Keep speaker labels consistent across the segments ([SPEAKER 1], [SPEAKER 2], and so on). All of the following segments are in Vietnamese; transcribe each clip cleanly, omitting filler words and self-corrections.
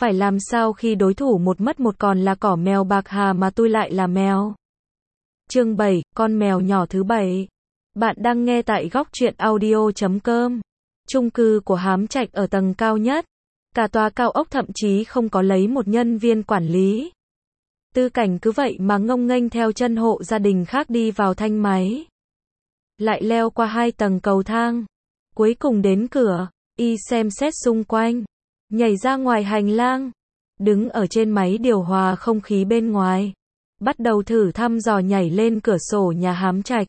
[SPEAKER 1] Phải làm sao khi đối thủ một mất một còn là cỏ mèo bạc hà mà tôi lại là mèo? Chương 7, con mèo nhỏ thứ 7. Bạn đang nghe tại góc truyện audio.com. Chung cư của Hám Trạch ở tầng cao nhất. Cả tòa cao ốc thậm chí không có lấy một nhân viên quản lý. Tư Cảnh cứ vậy mà ngông nghênh theo chân hộ gia đình khác đi vào thang máy. Lại leo qua 2 tầng cầu thang. Cuối cùng đến cửa, y xem xét xung quanh. Nhảy ra ngoài hành lang. Đứng ở trên máy điều hòa không khí bên ngoài. Bắt đầu thử thăm dò nhảy lên cửa sổ nhà Hám Trạch.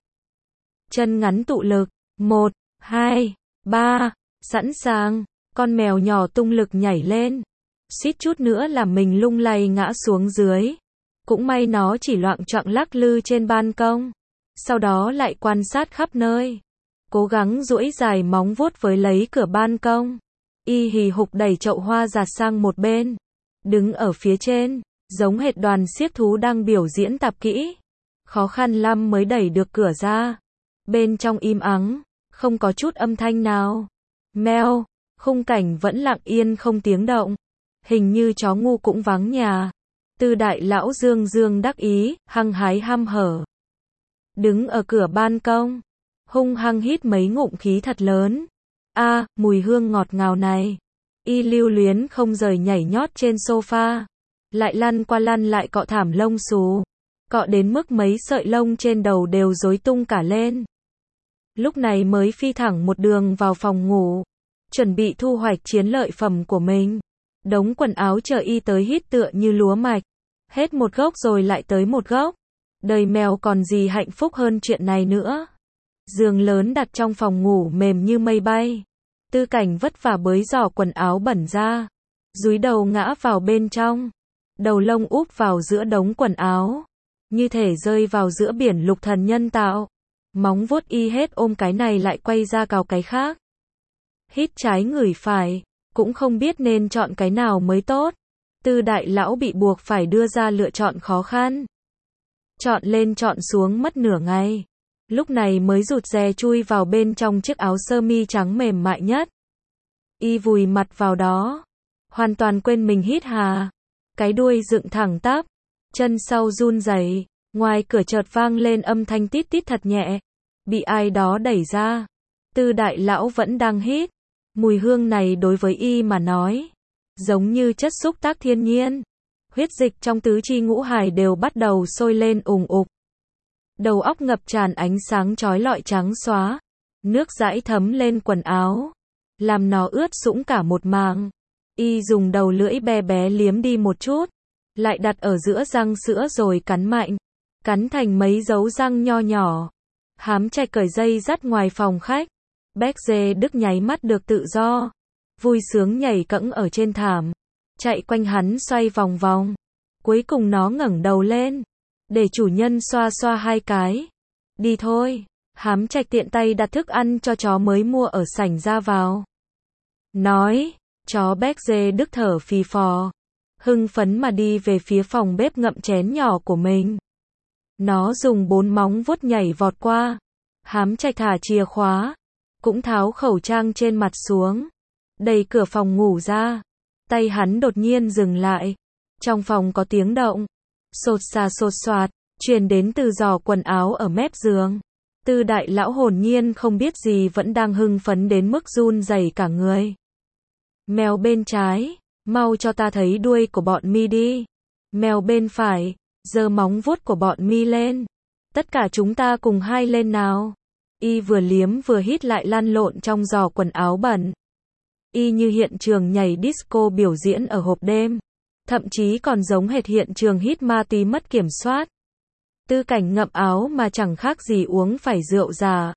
[SPEAKER 1] Chân ngắn tụ lực. 1, 2, 3. Sẵn sàng. Con mèo nhỏ tung lực nhảy lên. Suýt chút nữa làm mình lung lay ngã xuống dưới. Cũng may nó chỉ loạng choạng lắc lư trên ban công. Sau đó lại quan sát khắp nơi. Cố gắng duỗi dài móng vuốt với lấy cửa ban công. Y hì hục đẩy chậu hoa giạt sang một bên. Đứng ở phía trên, giống hệt đoàn xiếc thú đang biểu diễn tập kỹ. Khó khăn lắm mới đẩy được cửa ra. Bên trong im ắng, không có chút âm thanh nào. Meo, khung cảnh vẫn lặng yên không tiếng động. Hình như chó ngu cũng vắng nhà. Tư đại lão dương dương đắc ý, hăng hái hăm hở. Đứng ở cửa ban công, hung hăng hít mấy ngụm khí thật lớn. Mùi hương ngọt ngào này. Y lưu luyến không rời nhảy nhót trên sofa. Lại lăn qua lăn lại cọ thảm lông xù. Cọ đến mức mấy sợi lông trên đầu đều rối tung cả lên. Lúc này mới phi thẳng một đường vào phòng ngủ. Chuẩn bị thu hoạch chiến lợi phẩm của mình. Đống quần áo chờ y tới hít tựa như lúa mạch. Hết một gốc rồi lại tới một gốc. Đời mèo còn gì hạnh phúc hơn chuyện này nữa. Giường lớn đặt trong phòng ngủ mềm như mây bay. Tư Cảnh vất vả bới giỏ quần áo bẩn ra. Dúi đầu ngã vào bên trong. Đầu lông úp vào giữa đống quần áo. Như thể rơi vào giữa biển lục thần nhân tạo. Móng vuốt y hết ôm cái này lại quay ra cào cái khác. Hít trái ngửi phải. Cũng không biết nên chọn cái nào mới tốt. Tư đại lão bị buộc phải đưa ra lựa chọn khó khăn. Chọn lên chọn xuống mất nửa ngày. Lúc này mới rụt rè chui vào bên trong chiếc áo sơ mi trắng mềm mại nhất. Y vùi mặt vào đó. Hoàn toàn quên mình hít hà. Cái đuôi dựng thẳng tắp. Chân sau run rẩy. Ngoài cửa chợt vang lên âm thanh tít tít thật nhẹ. Bị ai đó đẩy ra. Tư đại lão vẫn đang hít. Mùi hương này đối với y mà nói. Giống như chất xúc tác thiên nhiên. Huyết dịch trong tứ chi ngũ hải đều bắt đầu sôi lên ùng ục. Đầu óc ngập tràn ánh sáng chói lọi trắng xóa. Nước dãi thấm lên quần áo. Làm nó ướt sũng cả một màng. Y dùng đầu lưỡi bé bé liếm đi một chút. Lại đặt ở giữa răng sữa rồi cắn mạnh. Cắn thành mấy dấu răng nho nhỏ. Hám Trạch cởi dây dắt ngoài phòng khách. Béc dê Đức nháy mắt được tự do. Vui sướng nhảy cẫng ở trên thảm. Chạy quanh hắn xoay vòng vòng. Cuối cùng nó ngẩng đầu lên. Để chủ nhân xoa xoa 2 cái. Đi thôi. Hám Trạch tiện tay đặt thức ăn cho chó mới mua ở sảnh ra vào. Nói. Chó béc dê Đức thở phì phò. Hưng phấn mà đi về phía phòng bếp ngậm chén nhỏ của mình. Nó dùng 4 móng vuốt nhảy vọt qua. Hám Trạch thả chìa khóa. Cũng tháo khẩu trang trên mặt xuống. Đẩy cửa phòng ngủ ra. Tay hắn đột nhiên dừng lại. Trong phòng có tiếng động. Sột xà sột soạt. Truyền đến từ giỏ quần áo ở mép giường. Tư đại lão hồn nhiên không biết gì vẫn đang hưng phấn đến mức run rẩy cả người. Mèo bên trái. Mau cho ta thấy đuôi của bọn mi đi. Mèo bên phải. Giơ móng vuốt của bọn mi lên. Tất cả chúng ta cùng hai lên nào. Y vừa liếm vừa hít lại lăn lộn trong giỏ quần áo bẩn. Y như hiện trường nhảy disco biểu diễn ở hộp đêm. Thậm chí còn giống hệt hiện trường hít ma túy mất kiểm soát. Tư Cảnh ngậm áo mà chẳng khác gì uống phải rượu già.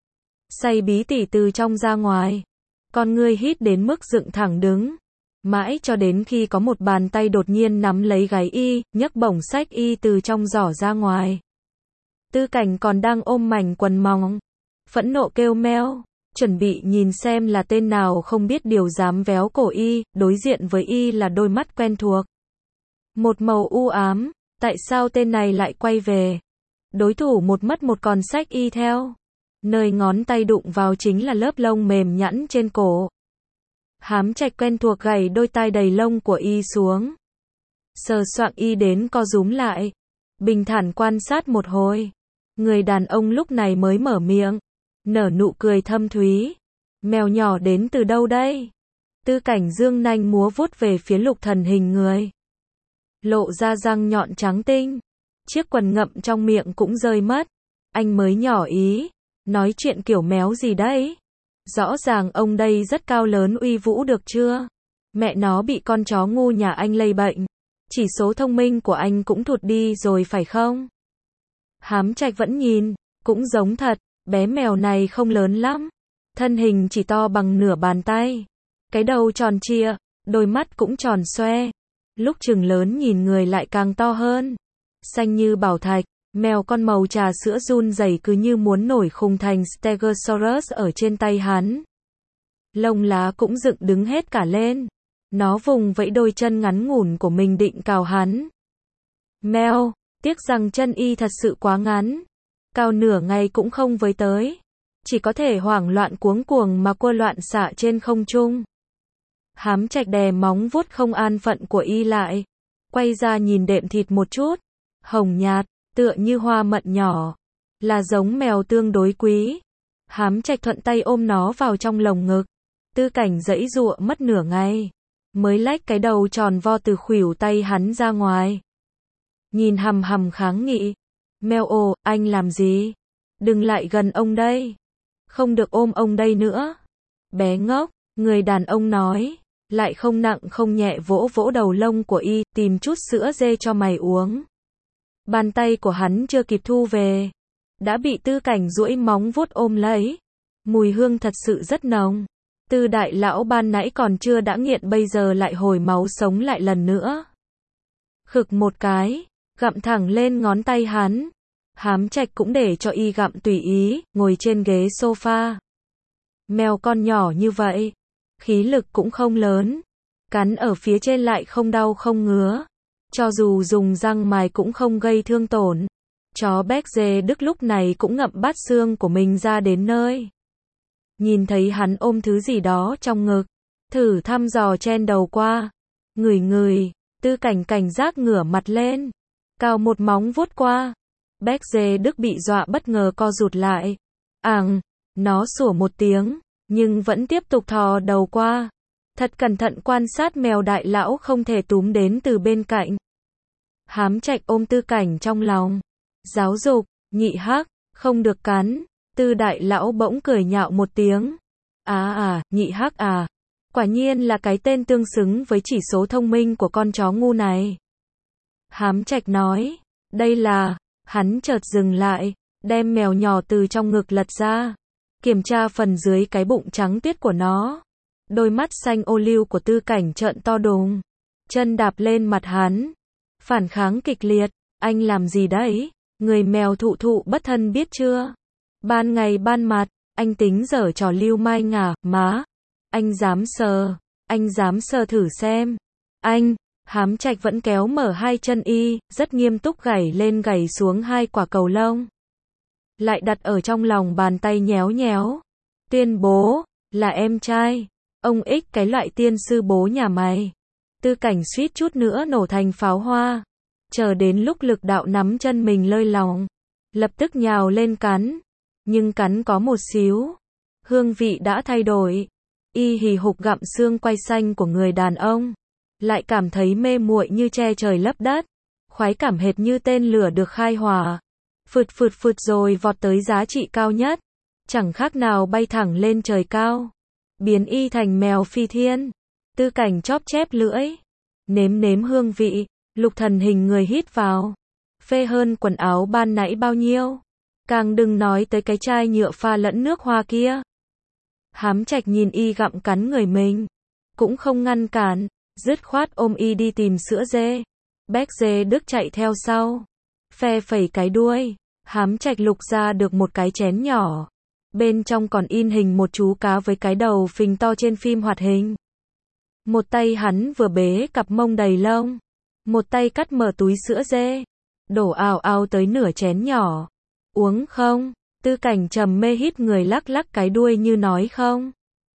[SPEAKER 1] Say bí tỉ từ trong ra ngoài. Con ngươi hít đến mức dựng thẳng đứng. Mãi cho đến khi có một bàn tay đột nhiên nắm lấy gáy y, nhấc bổng xách y từ trong giỏ ra ngoài. Tư Cảnh còn đang ôm mảnh quần mỏng. Phẫn nộ kêu meo. Chuẩn bị nhìn xem là tên nào không biết điều dám véo cổ y, đối diện với y là đôi mắt quen thuộc. Một màu u ám, tại sao tên này lại quay về? Đối thủ một mất một còn xách y theo. Nơi ngón tay đụng vào chính là lớp lông mềm nhẵn trên cổ. Hám Trạch quen thuộc gảy đôi tai đầy lông của y xuống. Sờ soạng y đến co rúm lại. Bình thản quan sát một hồi. Người đàn ông lúc này mới mở miệng. Nở nụ cười thâm thúy. Mèo nhỏ đến từ đâu đây? Tư Cảnh dương nanh múa vuốt về phía Lục Thần hình người. Lộ ra răng nhọn trắng tinh. Chiếc quần ngậm trong miệng cũng rơi mất. Anh mới nhỏ ý. Nói chuyện kiểu méo gì đấy? Rõ ràng ông đây rất cao lớn uy vũ được chưa? Mẹ nó bị con chó ngu nhà anh lây bệnh. Chỉ số thông minh của anh cũng thụt đi rồi phải không? Hám Trạch vẫn nhìn. Cũng giống thật. Bé mèo này không lớn lắm. Thân hình chỉ to bằng nửa bàn tay. Cái đầu tròn trịa. Đôi mắt cũng tròn xoe. Lúc chừng lớn nhìn người lại càng to hơn. Xanh như bảo thạch. Mèo con màu trà sữa run rẩy cứ như muốn nổi khùng thành Stegosaurus ở trên tay hắn. Lông lá cũng dựng đứng hết cả lên. Nó vùng vẫy đôi chân ngắn ngủn của mình định cào hắn. Mèo, tiếc rằng chân y thật sự quá ngắn. Cào nửa ngày cũng không với tới. Chỉ có thể hoảng loạn cuống cuồng mà cua loạn xạ trên không trung. Hám Trạch đè móng vuốt không an phận của y lại. Quay ra nhìn đệm thịt một chút. Hồng nhạt, tựa như hoa mận nhỏ. Là giống mèo tương đối quý. Hám Trạch thuận tay ôm nó vào trong lồng ngực. Tư Cảnh giãy giụa mất nửa ngày. Mới lách cái đầu tròn vo từ khuỷu tay hắn ra ngoài. Nhìn hằm hằm kháng nghị. Mèo ồ, anh làm gì? Đừng lại gần ông đây. Không được ôm ông đây nữa. Bé ngốc, người đàn ông nói. Lại không nặng không nhẹ vỗ vỗ đầu lông của y, tìm chút sữa dê cho mày uống. Bàn tay của hắn chưa kịp thu về. Đã bị Tư Cảnh duỗi móng vuốt ôm lấy. Mùi hương thật sự rất nồng. Tư đại lão ban nãy còn chưa đã nghiện bây giờ lại hồi máu sống lại lần nữa. Khực một cái, gặm thẳng lên ngón tay hắn. Hám Trạch cũng để cho y gặm tùy ý, ngồi trên ghế sofa. Mèo con nhỏ như vậy, khí lực cũng không lớn. Cắn ở phía trên lại không đau không ngứa. Cho dù dùng răng mài cũng không gây thương tổn. Chó Berger Đức lúc này cũng ngậm bát xương của mình ra đến nơi. Nhìn thấy hắn ôm thứ gì đó trong ngực. Thử thăm dò chen đầu qua. Ngửi, Tư Cảnh cảnh giác ngửa mặt lên. Cào một móng vuốt qua. Berger Đức bị dọa bất ngờ co rụt lại. Nó sủa một tiếng. Nhưng vẫn tiếp tục thò đầu qua. Thật cẩn thận quan sát mèo đại lão không thể túm đến từ bên cạnh. Hám Trạch ôm Tư Cảnh trong lòng. Giáo dục, nhị hắc, không được cắn. Tư đại lão bỗng cười nhạo một tiếng. Nhị hắc à. Quả nhiên là cái tên tương xứng với chỉ số thông minh của con chó ngu này. Hám Trạch nói. Đây là. Hắn chợt dừng lại. Đem mèo nhỏ từ trong ngực lật ra. Kiểm tra phần dưới cái bụng trắng tuyết của nó. Đôi mắt xanh ô liu của Tư Cảnh trợn to đùng. Chân đạp lên mặt hắn. Phản kháng kịch liệt. Anh làm gì đấy? Người mèo thụ bất thân biết chưa? Ban ngày ban mặt, anh tính giở trò lưu mai ngả, má. Anh dám sờ thử xem. Anh, Hám Trạch vẫn kéo mở hai chân y, rất nghiêm túc gảy lên gảy xuống hai quả cầu lông. Lại đặt ở trong lòng bàn tay nhéo nhéo. Tuyên bố, là em trai. Ông ích cái loại tiên sư bố nhà mày. Tư Cảnh suýt chút nữa nổ thành pháo hoa. Chờ đến lúc lực đạo nắm chân mình lơi lỏng. Lập tức nhào lên cắn. Nhưng cắn có một xíu. Hương vị đã thay đổi. Y hì hục gặm xương quai xanh của người đàn ông. Lại cảm thấy mê muội như che trời lấp đất. Khoái cảm hệt như tên lửa được khai hỏa. Phượt rồi vọt tới giá trị cao nhất. Chẳng khác nào bay thẳng lên trời cao. Biến y thành mèo phi thiên. Tư Cảnh chóp chép lưỡi. Nếm hương vị. Lục Thần hình người hít vào. Phê hơn quần áo ban nãy bao nhiêu. Càng đừng nói tới cái chai nhựa pha lẫn nước hoa kia. Hám Trạch nhìn y gặm cắn người mình. Cũng không ngăn cản. Dứt khoát ôm y đi tìm sữa dê. Berger Đức chạy theo sau. Phe phẩy cái đuôi. Hám Trạch lục ra được một cái chén nhỏ. Bên trong còn in hình một chú cá với cái đầu phình to trên phim hoạt hình. Một tay hắn vừa bế cặp mông đầy lông. Một tay cắt mở túi sữa dê. Đổ ào ào tới nửa chén nhỏ. Uống không? Tư Cảnh trầm mê hít người lắc lắc cái đuôi như nói không.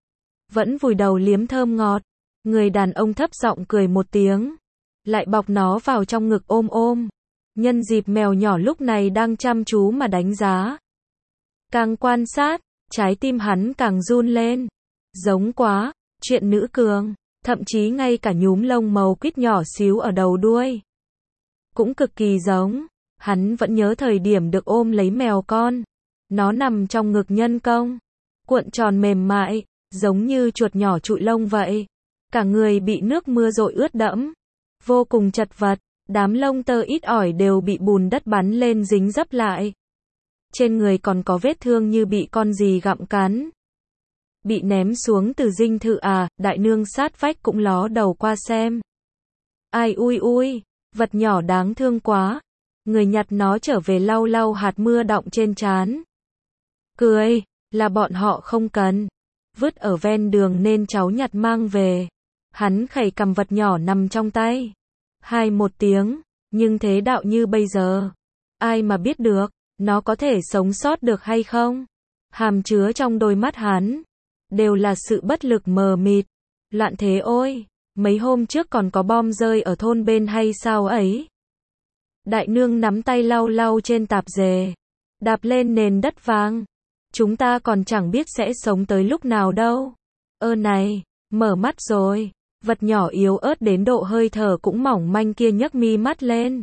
[SPEAKER 1] vẫn vùi đầu liếm thơm ngọt. Người đàn ông thấp giọng cười một tiếng, lại bọc nó vào trong ngực ôm ôm. Nhân dịp mèo nhỏ lúc này đang chăm chú mà đánh giá. Càng quan sát, trái tim hắn càng run lên. Giống quá, chuyện nữ cường, thậm chí ngay cả nhúm lông màu quýt nhỏ xíu ở đầu đuôi cũng cực kỳ giống. Hắn vẫn nhớ thời điểm được ôm lấy mèo con. Nó nằm trong ngực nhân công, cuộn tròn mềm mại, giống như chuột nhỏ trụi lông vậy. Cả người bị nước mưa dội ướt đẫm, vô cùng chật vật, đám lông tơ ít ỏi đều bị bùn đất bắn lên dính dấp lại. Trên người còn có vết thương như bị con gì gặm cắn. Bị ném xuống từ dinh thự à, đại nương sát vách cũng ló đầu qua xem. Ai ui ui, vật nhỏ đáng thương quá. Người nhặt nó trở về lau lau hạt mưa đọng trên trán. Cười, là bọn họ không cần. Vứt ở ven đường nên cháu nhặt mang về. Hắn khẩy cầm vật nhỏ nằm trong tay. Hai một tiếng, nhưng thế đạo như bây giờ. Ai mà biết được, nó có thể sống sót được hay không? Hàm chứa trong đôi mắt hắn, đều là sự bất lực mờ mịt. Loạn thế ôi, mấy hôm trước còn có bom rơi ở thôn bên hay sao ấy? Đại nương nắm tay lau lau trên tạp dề, đạp lên nền đất vàng. Chúng ta còn chẳng biết sẽ sống tới lúc nào đâu. Ơ này, mở mắt rồi. Vật nhỏ yếu ớt đến độ hơi thở cũng mỏng manh kia nhấc mi mắt lên.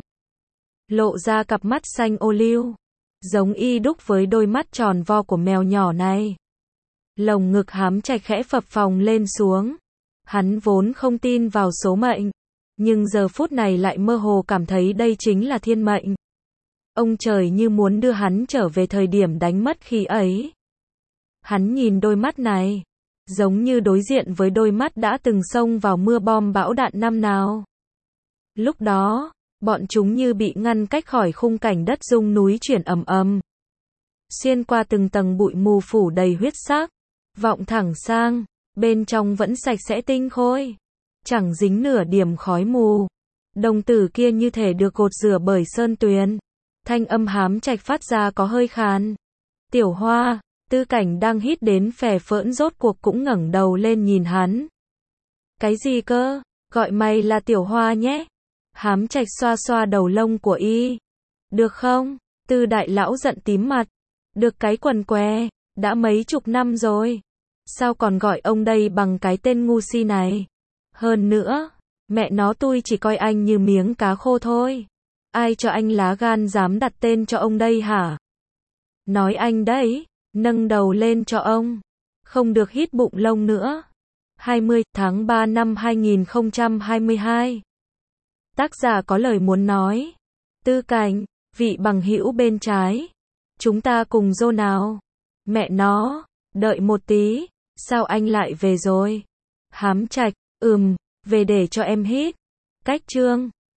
[SPEAKER 1] Lộ ra cặp mắt xanh ô liu, giống y đúc với đôi mắt tròn vo của mèo nhỏ này. Lồng ngực Hám Trạch khẽ phập phồng lên xuống. Hắn vốn không tin vào số mệnh, nhưng giờ phút này lại mơ hồ cảm thấy đây chính là thiên mệnh. Ông trời như muốn đưa hắn trở về thời điểm đánh mất khi ấy. Hắn nhìn đôi mắt này, giống như đối diện với đôi mắt đã từng xông vào mưa bom bão đạn năm nào. Lúc đó, bọn chúng như bị ngăn cách khỏi khung cảnh đất rung núi chuyển ầm ầm. Xuyên qua từng tầng bụi mù phủ đầy huyết sắc, vọng thẳng sang, bên trong vẫn sạch sẽ tinh khôi, chẳng dính nửa điểm khói mù. Đồng tử kia như thể được gột rửa bởi sơn tuyền. Thanh âm Hám Trạch phát ra có hơi khàn. Tiểu Hoa, Tư Cảnh đang hít đến phè phỡn rốt cuộc cũng ngẩng đầu lên nhìn hắn. Cái gì cơ? Gọi mày là Tiểu Hoa nhé. Hám Trạch xoa xoa đầu lông của y. Được không? Tư đại lão giận tím mặt. Được cái quần què, đã mấy chục năm rồi. Sao còn gọi ông đây bằng cái tên ngu si này? Hơn nữa, mẹ nó tôi chỉ coi anh như miếng cá khô thôi. Ai cho anh lá gan dám đặt tên cho ông đây hả? Nói anh đấy, nâng đầu lên cho ông. Không được hít bụng lông nữa. 20 tháng 3 năm 2022. Tác giả có lời muốn nói. Tư Cảnh, vị bằng hữu bên trái. Chúng ta cùng dô nào. Mẹ nó, đợi một tí, sao anh lại về rồi? Hám Trạch, về để cho em hít. Cách chương